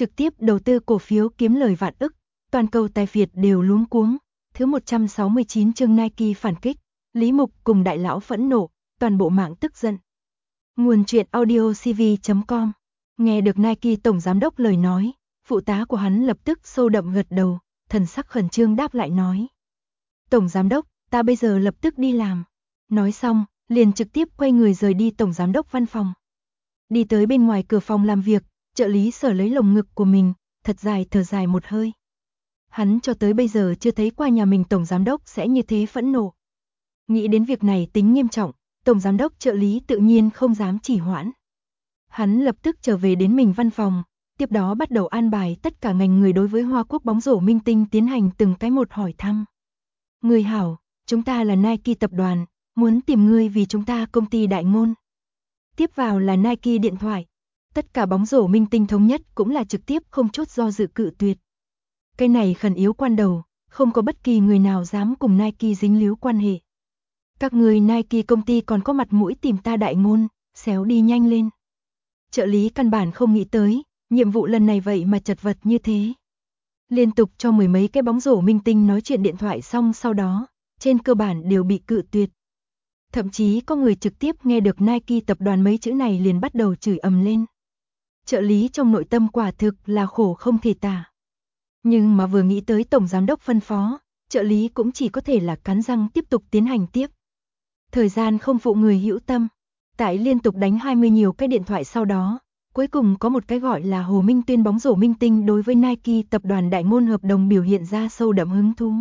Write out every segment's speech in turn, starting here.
trực tiếp đầu tư cổ phiếu kiếm lời vạn ức, toàn cầu tài phiệt đều luống cuống. Thứ 169 chương Nike phản kích, Lý Mục cùng đại lão phẫn nộ, toàn bộ mạng tức giận. Nguồn truyện audio cv.com. Nghe được Nike tổng giám đốc lời nói, phụ tá của hắn lập tức sâu đậm gật đầu, thần sắc khẩn trương đáp lại nói. Tổng giám đốc, ta bây giờ lập tức đi làm. Nói xong, liền trực tiếp quay người rời đi tổng giám đốc văn phòng. Đi tới bên ngoài cửa phòng làm việc, trợ lý Sở lấy lồng ngực của mình, thật dài thở dài một hơi. Hắn cho tới bây giờ chưa thấy qua nhà mình tổng giám đốc sẽ như thế phẫn nộ. Nghĩ đến việc này tính nghiêm trọng, tổng giám đốc trợ lý tự nhiên không dám trì hoãn. Hắn lập tức trở về đến mình văn phòng, tiếp đó bắt đầu an bài tất cả ngành người đối với Hoa Quốc bóng rổ minh tinh tiến hành từng cái một hỏi thăm. Người hảo, chúng ta là Nike tập đoàn, muốn tìm ngươi vì chúng ta công ty đại ngôn. Tiếp vào là Nike điện thoại. Tất cả bóng rổ minh tinh thống nhất cũng là trực tiếp không chút do dự cự tuyệt. Cái này khẩn yếu quan đầu, không có bất kỳ người nào dám cùng Nike dính líu quan hệ. Các người Nike công ty còn có mặt mũi tìm ta đại ngôn, xéo đi nhanh lên. Trợ lý căn bản không nghĩ tới, nhiệm vụ lần này vậy mà chật vật như thế. Liên tục cho mười mấy cái bóng rổ minh tinh nói chuyện điện thoại xong sau đó, trên cơ bản đều bị cự tuyệt. Thậm chí có người trực tiếp nghe được Nike tập đoàn mấy chữ này liền bắt đầu chửi ầm lên. Trợ lý trong nội tâm quả thực là khổ không thể tả. Nhưng mà vừa nghĩ tới tổng giám đốc phân phó, trợ lý cũng chỉ có thể là cắn răng tiếp tục tiến hành tiếp. Thời gian không phụ người hữu tâm, tại liên tục đánh 20 nhiều cái điện thoại sau đó, cuối cùng có một cái gọi là Hồ Minh Tuyên bóng rổ minh tinh đối với Nike tập đoàn đại ngôn hợp đồng biểu hiện ra sâu đậm hứng thú.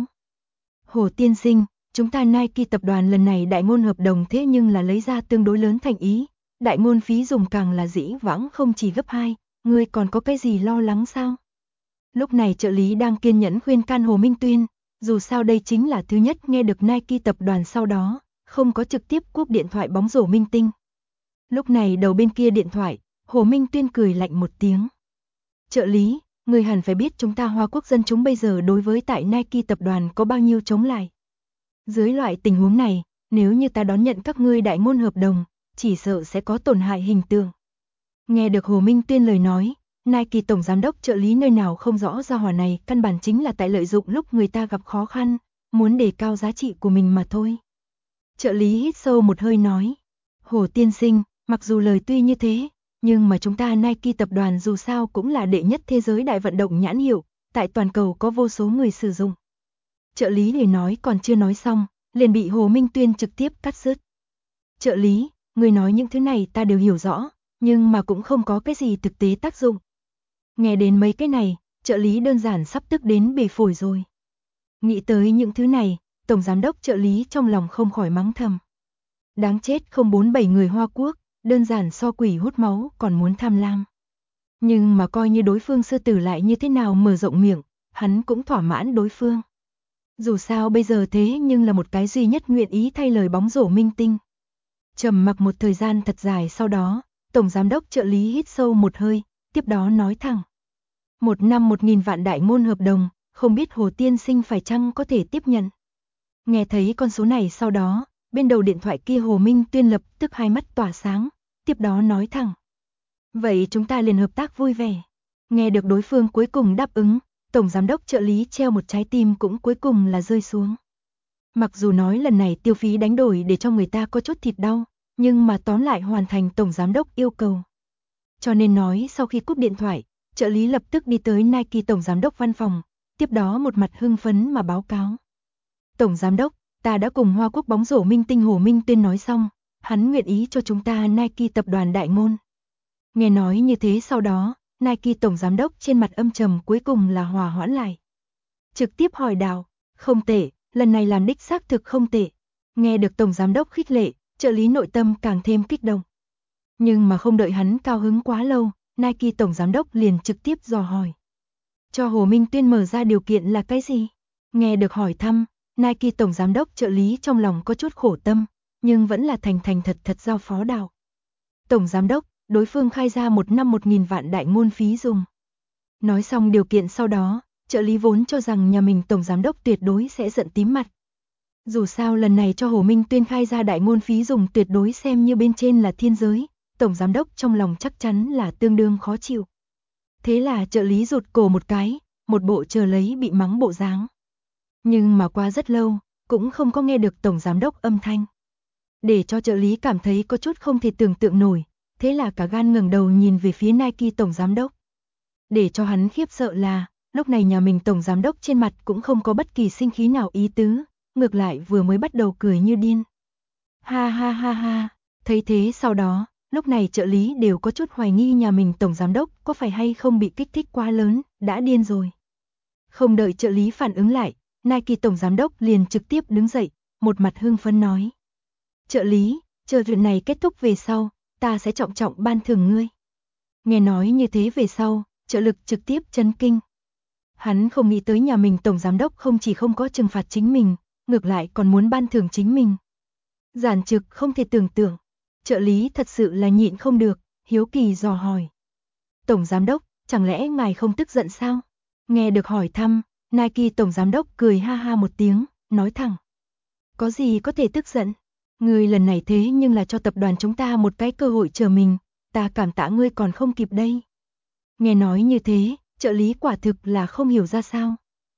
Hồ tiên sinh, chúng ta Nike tập đoàn lần này đại ngôn hợp đồng thế nhưng là lấy ra tương đối lớn thành ý, đại ngôn phí dùng càng là dĩ vãng không chỉ gấp 2, ngươi còn có cái gì lo lắng sao? Lúc này trợ lý đang kiên nhẫn khuyên can Hồ Minh Tuyên, dù sao đây chính là thứ nhất nghe được Nike tập đoàn sau đó, không có trực tiếp cúp điện thoại bóng rổ minh tinh. Lúc này đầu bên kia điện thoại, Hồ Minh Tuyên cười lạnh một tiếng. Trợ lý, người hẳn phải biết chúng ta Hoa Quốc dân chúng bây giờ đối với tại Nike tập đoàn có bao nhiêu chống lại. Dưới loại tình huống này, nếu như ta đón nhận các ngươi đại ngôn hợp đồng, chỉ sợ sẽ có tổn hại hình tượng. Nghe được Hồ Minh Tuyên lời nói, Nike tổng giám đốc trợ lý nơi nào không rõ ra hỏa này căn bản chính là tại lợi dụng lúc người ta gặp khó khăn, muốn đề cao giá trị của mình mà thôi. Trợ lý hít sâu một hơi nói, Hồ tiên sinh, mặc dù lời tuy như thế, nhưng mà chúng ta Nike tập đoàn dù sao cũng là đệ nhất thế giới đại vận động nhãn hiệu, tại toàn cầu có vô số người sử dụng. Trợ lý lời nói còn chưa nói xong, liền bị Hồ Minh Tuyên trực tiếp cắt dứt. Trợ lý, người nói những thứ này ta đều hiểu rõ, nhưng mà cũng không có cái gì thực tế tác dụng. Nghe đến mấy cái này, trợ lý đơn giản sắp tức đến bể phổi rồi. Nghĩ tới những thứ này, tổng giám đốc trợ lý trong lòng không khỏi mắng thầm. Đáng chết không 4-7 người Hoa Quốc, đơn giản so quỷ hút máu còn muốn tham lam. Nhưng mà coi như đối phương sư tử lại như thế nào mở rộng miệng, hắn cũng thỏa mãn đối phương. Dù sao bây giờ thế nhưng là một cái duy nhất nguyện ý thay lời bóng rổ minh tinh. Trầm mặc một thời gian thật dài sau đó, tổng giám đốc trợ lý hít sâu một hơi, tiếp đó nói thẳng. 1 năm 1.000 vạn đại ngôn hợp đồng, không biết Hồ tiên sinh phải chăng có thể tiếp nhận. Nghe thấy con số này sau đó, bên đầu điện thoại kia Hồ Minh Tuyên lập tức hai mắt tỏa sáng, tiếp đó nói thẳng. Vậy chúng ta liền hợp tác vui vẻ. Nghe được đối phương cuối cùng đáp ứng, tổng giám đốc trợ lý treo một trái tim cũng cuối cùng là rơi xuống. Mặc dù nói lần này tiêu phí đánh đổi để cho người ta có chút thịt đau, nhưng mà tóm lại hoàn thành tổng giám đốc yêu cầu. Cho nên nói sau khi cúp điện thoại, trợ lý lập tức đi tới Nike tổng giám đốc văn phòng, tiếp đó một mặt hưng phấn mà báo cáo. Tổng giám đốc, ta đã cùng Hoa Quốc bóng rổ minh tinh Hồ Minh Tuyên nói xong, hắn nguyện ý cho chúng ta Nike tập đoàn đại ngôn. Nghe nói như thế sau đó, Nike tổng giám đốc trên mặt âm trầm cuối cùng là hòa hoãn lại. Trực tiếp hỏi đào, không tệ, lần này làm đích xác thực không tệ. Nghe được tổng giám đốc khích lệ, trợ lý nội tâm càng thêm kích động. Nhưng mà không đợi hắn cao hứng quá lâu, Nike tổng giám đốc liền trực tiếp dò hỏi. Cho Hồ Minh Tuyên mở ra điều kiện là cái gì? Nghe được hỏi thăm, Nike tổng giám đốc trợ lý trong lòng có chút khổ tâm, nhưng vẫn là thành thật giao phó đào. Tổng giám đốc, đối phương khai ra 1 năm 1.000 vạn đại ngôn phí dùng. Nói xong điều kiện sau đó, trợ lý vốn cho rằng nhà mình tổng giám đốc tuyệt đối sẽ giận tím mặt. Dù sao lần này cho Hồ Minh Tuyên khai ra đại ngôn phí dùng tuyệt đối xem như bên trên là thiên giới, tổng giám đốc trong lòng chắc chắn là tương đương khó chịu. Thế là trợ lý rụt cổ một cái, một bộ chờ lấy bị mắng bộ dáng. Nhưng mà qua rất lâu, cũng không có nghe được tổng giám đốc âm thanh. Để cho trợ lý cảm thấy có chút không thể tưởng tượng nổi, thế là cả gan ngẩng đầu nhìn về phía Nike tổng giám đốc. Để cho hắn khiếp sợ là, lúc này nhà mình tổng giám đốc trên mặt cũng không có bất kỳ sinh khí nào ý tứ, ngược lại vừa mới bắt đầu cười như điên. Ha ha ha ha, thấy thế sau đó, lúc này trợ lý đều có chút hoài nghi nhà mình tổng giám đốc có phải hay không bị kích thích quá lớn, đã điên rồi. Không đợi trợ lý phản ứng lại, Nike tổng giám đốc liền trực tiếp đứng dậy, một mặt hưng phấn nói. Trợ lý, chờ chuyện này kết thúc về sau, ta sẽ trọng trọng ban thưởng ngươi. Nghe nói như thế về sau, trợ lực trực tiếp chấn kinh. Hắn không nghĩ tới nhà mình tổng giám đốc không chỉ không có trừng phạt chính mình, ngược lại còn muốn ban thưởng chính mình. Giản trực không thể tưởng tượng, trợ lý thật sự là nhịn không được, hiếu kỳ dò hỏi. Tổng giám đốc, chẳng lẽ ngài không tức giận sao? Nghe được hỏi thăm, Nike tổng giám đốc cười ha ha một tiếng, nói thẳng. Có gì có thể tức giận? Ngươi lần này thế nhưng là cho tập đoàn chúng ta một cái cơ hội chờ mình, ta cảm tạ ngươi còn không kịp đây. Nghe nói như thế, trợ lý quả thực là không hiểu ra sao.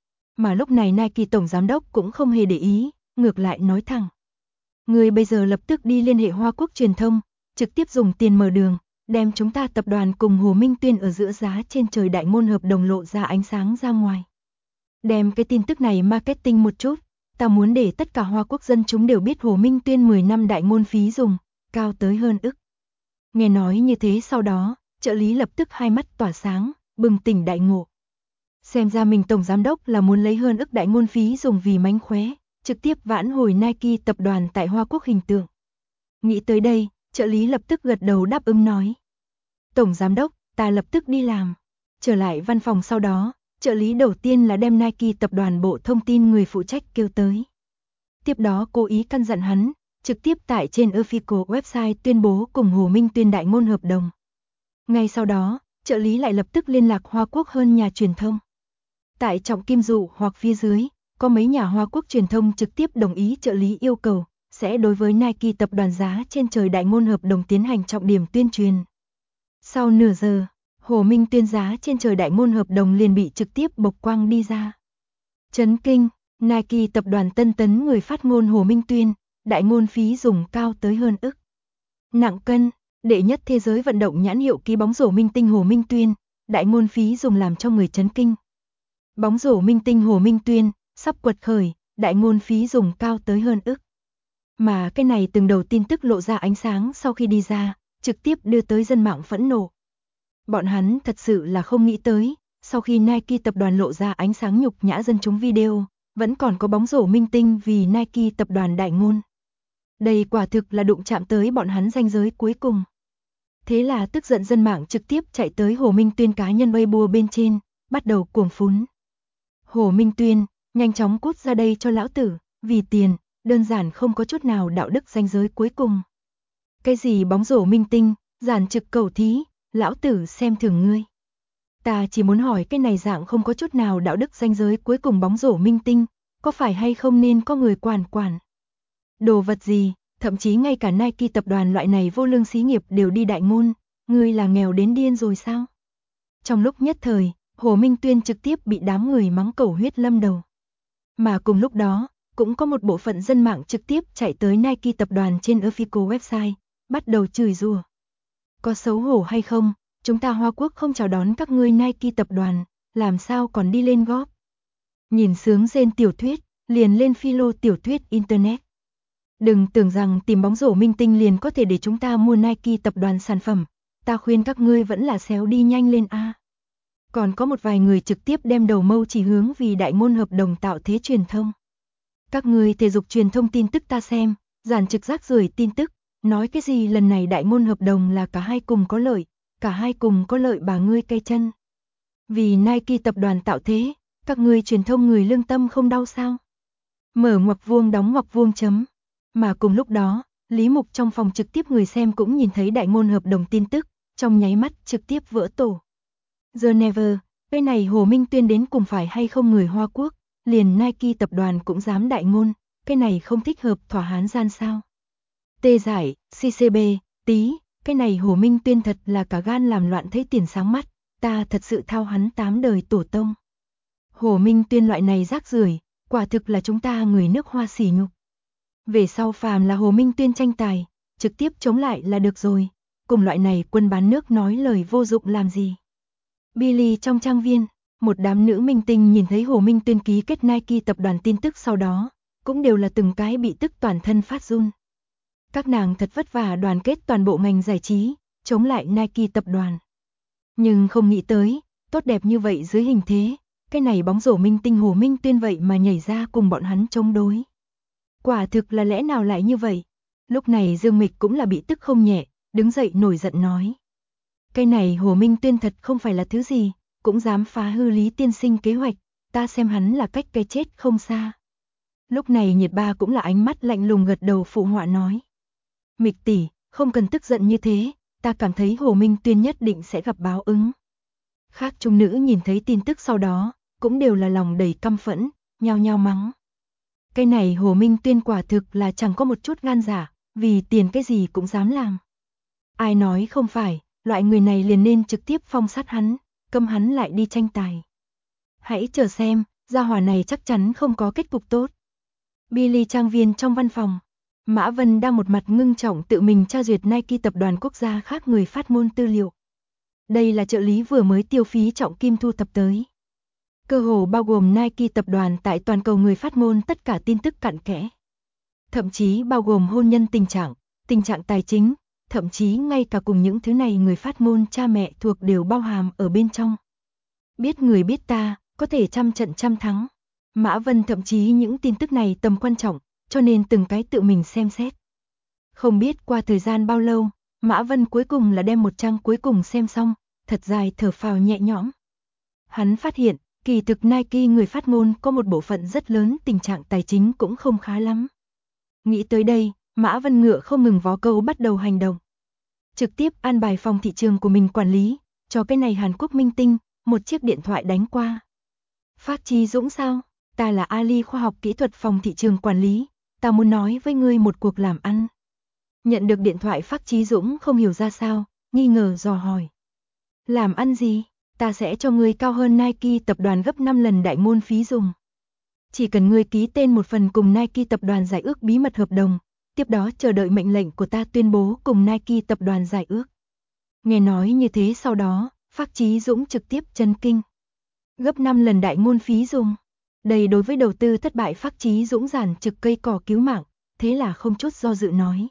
Mà lúc này Nike tổng giám đốc cũng không hề để ý, ngược lại nói thẳng. Ngươi bây giờ lập tức đi liên hệ Hoa Quốc truyền thông, trực tiếp dùng tiền mở đường, đem chúng ta tập đoàn cùng Hồ Minh Tuyên ở giữa giá trên trời đại ngôn hợp đồng lộ ra ánh sáng ra ngoài. Đem cái tin tức này marketing một chút, ta muốn để tất cả Hoa Quốc dân chúng đều biết Hồ Minh Tuyên 10 năm đại ngôn phí dùng, cao tới hơn ức. Nghe nói như thế sau đó, trợ lý lập tức hai mắt tỏa sáng, bừng tỉnh đại ngộ. Xem ra mình tổng giám đốc là muốn lấy hơn ức đại ngôn phí dùng vì mánh khóe, trực tiếp vãn hồi Nike tập đoàn tại Hoa Quốc hình tượng. Nghĩ tới đây, trợ lý lập tức gật đầu đáp ứng nói. Tổng giám đốc, ta lập tức đi làm. Trở lại văn phòng sau đó, trợ lý đầu tiên là đem Nike tập đoàn bộ thông tin người phụ trách kêu tới. Tiếp đó cố ý căn dặn hắn, trực tiếp tại trên official website tuyên bố cùng Hồ Minh Tuyên đại ngôn hợp đồng. Ngay sau đó, trợ lý lại lập tức liên lạc Hoa Quốc hơn nhà truyền thông. Tại Trọng Kim Dụ hoặc phía dưới, có mấy nhà Hoa Quốc truyền thông trực tiếp đồng ý trợ lý yêu cầu, sẽ đối với Nike tập đoàn giá trên trời đại ngôn hợp đồng tiến hành trọng điểm tuyên truyền. Sau nửa giờ, Hồ Minh Tuyên giá trên trời đại ngôn hợp đồng liền bị trực tiếp bộc quang đi ra. Chấn kinh, Nike tập đoàn tân tấn người phát ngôn Hồ Minh Tuyên, đại ngôn phí dùng cao tới hơn ức. Nặng cân, đệ nhất thế giới vận động nhãn hiệu ký bóng rổ minh tinh Hồ Minh Tuyên, đại ngôn phí dùng làm cho người chấn kinh. Bóng rổ minh tinh Hồ Minh Tuyên, sắp quật khởi, đại ngôn phí dùng cao tới hơn ức. Mà cái này từng đầu tin tức lộ ra ánh sáng sau khi đi ra, trực tiếp đưa tới dân mạng phẫn nộ. Bọn hắn thật sự là không nghĩ tới, sau khi Nike tập đoàn lộ ra ánh sáng nhục nhã dân chúng video, vẫn còn có bóng rổ minh tinh vì Nike tập đoàn đại ngôn. Đây quả thực là đụng chạm tới bọn hắn ranh giới cuối cùng. Thế là tức giận dân mạng trực tiếp chạy tới Hồ Minh Tuyên cá nhân Weibo bên trên, bắt đầu cuồng phún. Hồ Minh Tuyên, nhanh chóng cút ra đây cho lão tử, vì tiền, đơn giản không có chút nào đạo đức ranh giới cuối cùng. Cái gì bóng rổ minh tinh, giản trực cầu thí, lão tử xem thường ngươi. Ta chỉ muốn hỏi cái này dạng không có chút nào đạo đức ranh giới cuối cùng bóng rổ minh tinh, có phải hay không nên có người quản. Đồ vật gì, thậm chí ngay cả Nike tập đoàn loại này vô lương xí nghiệp đều đi đại ngôn, ngươi là nghèo đến điên rồi sao? Trong lúc nhất thời, Hồ Minh Tuyên trực tiếp bị đám người mắng cầu huyết lâm đầu. Mà cùng lúc đó, cũng có một bộ phận dân mạng trực tiếp chạy tới Nike tập đoàn trên official website, bắt đầu chửi rủa. Có xấu hổ hay không, chúng ta Hoa Quốc không chào đón các ngươi Nike tập đoàn, làm sao còn đi lên góp. Nhìn sướng rên tiểu thuyết, liền lên philo tiểu thuyết internet. Đừng tưởng rằng tìm bóng rổ minh tinh liền có thể để chúng ta mua Nike tập đoàn sản phẩm, ta khuyên các ngươi vẫn là xéo đi nhanh lên a. Còn có một vài người trực tiếp đem đầu mâu chỉ hướng vì đại ngôn hợp đồng tạo thế truyền thông. Các ngươi thể dục truyền thông tin tức ta xem, giản trực rác rưởi tin tức, nói cái gì lần này đại ngôn hợp đồng là cả hai cùng có lợi, cả hai cùng có lợi bà ngươi cây chân. Vì Nike tập đoàn tạo thế, các ngươi truyền thông người lương tâm không đau sao? Mở ngoặc vuông đóng ngoặc vuông chấm. Mà cùng lúc đó, Lý Mục trong phòng trực tiếp người xem cũng nhìn thấy đại ngôn hợp đồng tin tức, trong nháy mắt trực tiếp vỡ tổ. Geneva, cái này Hồ Minh Tuyên đến cùng phải hay không người Hoa Quốc, liền Nike tập đoàn cũng dám đại ngôn, cái này không thích hợp thỏa hán gian sao. Tê giải, CCB, tí, cái này Hồ Minh Tuyên thật là cả gan làm loạn thấy tiền sáng mắt, ta thật sự thao hắn 8 đời tổ tông. Hồ Minh Tuyên loại này rác rưởi, quả thực là chúng ta người nước Hoa sỉ nhục. Về sau phàm là Hồ Minh Tuyên tranh tài, trực tiếp chống lại là được rồi, cùng loại này quân bán nước nói lời vô dụng làm gì. Billy trong trang viên, một đám nữ minh tinh nhìn thấy Hồ Minh Tuyên ký kết Nike tập đoàn tin tức sau đó, cũng đều là từng cái bị tức toàn thân phát run. Các nàng thật vất vả đoàn kết toàn bộ ngành giải trí, chống lại Nike tập đoàn. Nhưng không nghĩ tới, tốt đẹp như vậy dưới hình thế, cái này bóng rổ minh tinh Hồ Minh Tuyên vậy mà nhảy ra cùng bọn hắn chống đối. Quả thực là lẽ nào lại như vậy? Lúc này Dương Mịch cũng là bị tức không nhẹ, đứng dậy nổi giận nói. Cái này Hồ Minh Tuyên thật không phải là thứ gì, cũng dám phá hư Lý tiên sinh kế hoạch, ta xem hắn là cách cái chết không xa. Lúc này Nhiệt Ba cũng là ánh mắt lạnh lùng gật đầu phụ họa nói. Mịch tỷ, không cần tức giận như thế, ta cảm thấy Hồ Minh Tuyên nhất định sẽ gặp báo ứng. Khác trung nữ nhìn thấy tin tức sau đó, cũng đều là lòng đầy căm phẫn, nhao nhao mắng. Cái này Hồ Minh Tuyên quả thực là chẳng có một chút gan dạ, vì tiền cái gì cũng dám làm. Ai nói không phải, loại người này liền nên trực tiếp phong sát hắn, câm hắn lại đi tranh tài. Hãy chờ xem, gia hỏa này chắc chắn không có kết cục tốt. Billy trang viên trong văn phòng, Mã Vân đang một mặt ngưng trọng tự mình tra duyệt Nike tập đoàn quốc gia khác người phát ngôn tư liệu. Đây là trợ lý vừa mới tiêu phí trọng kim thu thập tới. Cơ hồ bao gồm Nike tập đoàn tại toàn cầu người phát ngôn tất cả tin tức cặn kẽ. Thậm chí bao gồm hôn nhân tình trạng tài chính, thậm chí ngay cả cùng những thứ này người phát ngôn cha mẹ thuộc đều bao hàm ở bên trong. Biết người biết ta, có thể trăm trận trăm thắng. Mã Vân thậm chí những tin tức này tầm quan trọng, cho nên từng cái tự mình xem xét. Không biết qua thời gian bao lâu, Mã Vân cuối cùng là đem một trang cuối cùng xem xong, thật dài thở phào nhẹ nhõm. Hắn phát hiện, kỳ thực Nike người phát ngôn có một bộ phận rất lớn tình trạng tài chính cũng không khá lắm. Nghĩ tới đây, Mã Vân ngựa không ngừng vó câu bắt đầu hành động. Trực tiếp an bài phòng thị trường của mình quản lý, cho cái này Hàn Quốc minh tinh, một chiếc điện thoại đánh qua. Phác Chí Dũng sao? Ta là Ali khoa học kỹ thuật phòng thị trường quản lý, ta muốn nói với ngươi một cuộc làm ăn. Nhận được điện thoại Phác Chí Dũng không hiểu ra sao, nghi ngờ dò hỏi. Làm ăn gì? Ta sẽ cho ngươi cao hơn Nike tập đoàn gấp 5 lần đại ngôn phí dùng. Chỉ cần ngươi ký tên một phần cùng Nike tập đoàn giải ước bí mật hợp đồng, tiếp đó chờ đợi mệnh lệnh của ta tuyên bố cùng Nike tập đoàn giải ước. Nghe nói như thế sau đó, Phác Chí Dũng trực tiếp chấn kinh. Gấp 5 lần đại ngôn phí dùng. Đây đối với đầu tư thất bại Phác Chí Dũng giản trực cây cỏ cứu mạng, thế là không chút do dự nói.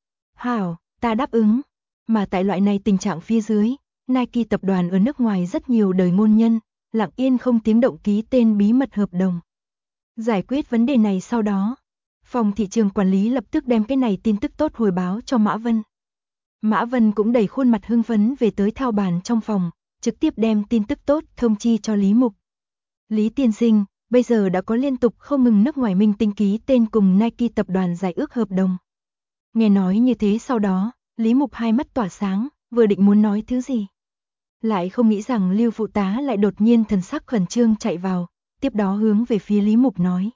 Hảo, ta đáp ứng. Mà tại loại này tình trạng phía dưới, Nike tập đoàn ở nước ngoài rất nhiều đời ngôn nhân, lặng yên không tiếng động ký tên bí mật hợp đồng. Giải quyết vấn đề này sau đó, phòng thị trường quản lý lập tức đem cái này tin tức tốt hồi báo cho Mã Vân. Mã Vân cũng đẩy khuôn mặt hưng phấn về tới thao bàn trong phòng, trực tiếp đem tin tức tốt thông chi cho Lý Mục. Lý tiên sinh, bây giờ đã có liên tục không ngừng nước ngoài minh tinh ký tên cùng Nike tập đoàn giải ước hợp đồng. Nghe nói như thế sau đó, Lý Mục hai mắt tỏa sáng, vừa định muốn nói thứ gì. Lại không nghĩ rằng Lưu phụ tá lại đột nhiên thần sắc khẩn trương chạy vào, tiếp đó hướng về phía Lý Mục nói.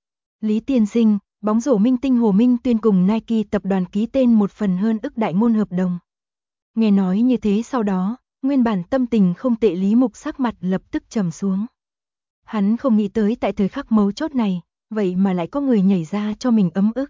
Lý tiên sinh, bóng rổ minh tinh Hồ Minh Tuyên cùng Nike tập đoàn ký tên một phần hơn ức đại ngôn hợp đồng. Nghe nói như thế sau đó, nguyên bản tâm tình không tệ Lý Mục sắc mặt lập tức trầm xuống. Hắn không nghĩ tới tại thời khắc mấu chốt này, vậy mà lại có người nhảy ra cho mình ấm ức.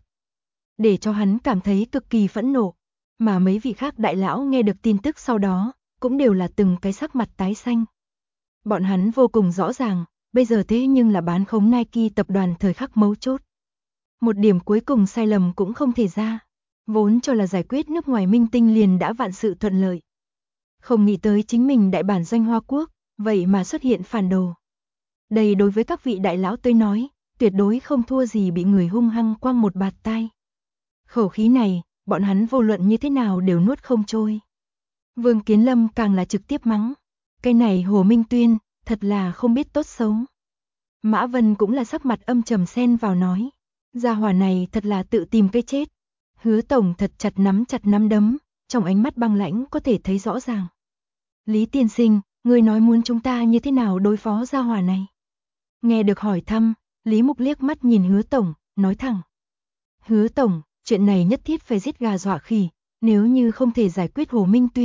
Để cho hắn cảm thấy cực kỳ phẫn nộ, mà mấy vị khác đại lão nghe được tin tức sau đó, cũng đều là từng cái sắc mặt tái xanh. Bọn hắn vô cùng rõ ràng, bây giờ thế nhưng là bán khống Nike tập đoàn thời khắc mấu chốt. Một điểm cuối cùng sai lầm cũng không thể ra, vốn cho là giải quyết nước ngoài minh tinh liền đã vạn sự thuận lợi. Không nghĩ tới chính mình đại bản doanh Hoa Quốc, vậy mà xuất hiện phản đồ. Đây đối với các vị đại lão tới nói, tuyệt đối không thua gì bị người hung hăng quăng một bạt tai. Khẩu khí này, bọn hắn vô luận như thế nào đều nuốt không trôi. Vương Kiến Lâm càng là trực tiếp mắng. Cái này Hồ Minh Tuyên, thật là không biết tốt xấu. Mã Vân cũng là sắc mặt âm trầm xen vào nói. Gia hỏa này thật là tự tìm cái chết. Hứa Tổng thật chặt nắm đấm, trong ánh mắt băng lãnh có thể thấy rõ ràng. Lý tiên sinh, người nói muốn chúng ta như thế nào đối phó gia hỏa này? Nghe được hỏi thăm, Lý Mục liếc mắt nhìn Hứa Tổng, nói thẳng. Hứa Tổng, chuyện này nhất thiết phải giết gà dọa khỉ, nếu như không thể giải quyết Hồ Minh Tuyên,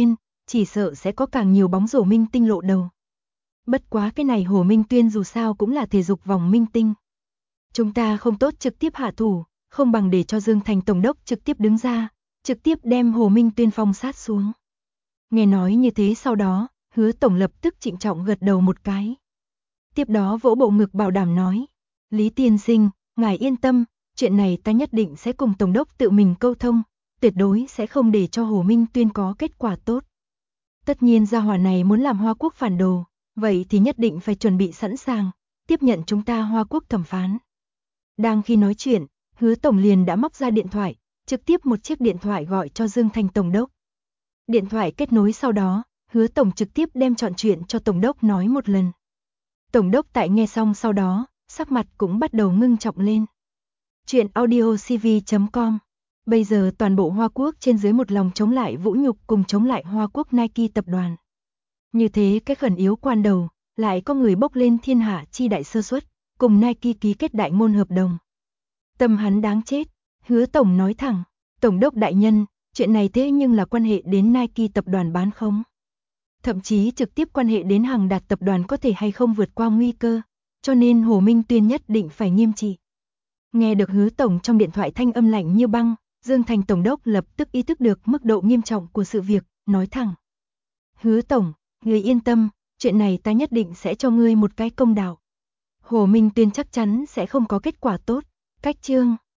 chỉ sợ sẽ có càng nhiều bóng rổ minh tinh lộ đầu. Bất quá cái này Hồ Minh Tuyên dù sao cũng là thể dục vòng minh tinh. Chúng ta không tốt trực tiếp hạ thủ, không bằng để cho Dương Thành Tổng đốc trực tiếp đứng ra, trực tiếp đem Hồ Minh Tuyên phong sát xuống. Nghe nói như thế sau đó, Hứa Tổng lập tức trịnh trọng gật đầu một cái. Tiếp đó vỗ bộ ngực bảo đảm nói, Lý tiên sinh, ngài yên tâm, chuyện này ta nhất định sẽ cùng Tổng đốc tự mình câu thông, tuyệt đối sẽ không để cho Hồ Minh Tuyên có kết quả tốt. Tất nhiên gia hỏa này muốn làm Hoa Quốc phản đồ, vậy thì nhất định phải chuẩn bị sẵn sàng, tiếp nhận chúng ta Hoa Quốc thẩm phán. Đang khi nói chuyện, Hứa Tổng liền đã móc ra điện thoại, trực tiếp một chiếc điện thoại gọi cho Dương Thành Tổng đốc. Điện thoại kết nối sau đó, Hứa Tổng trực tiếp đem trọn chuyện cho Tổng đốc nói một lần. Tổng đốc tại nghe xong sau đó, sắc mặt cũng bắt đầu ngưng trọng lên. Chuyện audiocv.com. Bây giờ toàn bộ Hoa Quốc trên dưới một lòng chống lại Vũ Nhục cùng chống lại Hoa Quốc Nike tập đoàn. Như thế cái khẩn yếu quan đầu, lại có người bốc lên thiên hạ chi đại sơ suất, cùng Nike ký kết đại ngôn hợp đồng. Tâm hắn đáng chết, Hứa Tổng nói thẳng, Tổng đốc đại nhân, chuyện này thế nhưng là quan hệ đến Nike tập đoàn bán không? Thậm chí trực tiếp quan hệ đến Hằng Đạt tập đoàn có thể hay không vượt qua nguy cơ, cho nên Hồ Minh Tuyên nhất định phải nghiêm trị. Nghe được Hứa Tổng trong điện thoại thanh âm lạnh như băng, Dương Thành Tổng đốc lập tức ý thức được mức độ nghiêm trọng của sự việc, nói thẳng. Hứa Tổng, người yên tâm, chuyện này ta nhất định sẽ cho ngươi một cái công đạo. Hồ Minh Tuyên chắc chắn sẽ không có kết quả tốt. Cách chương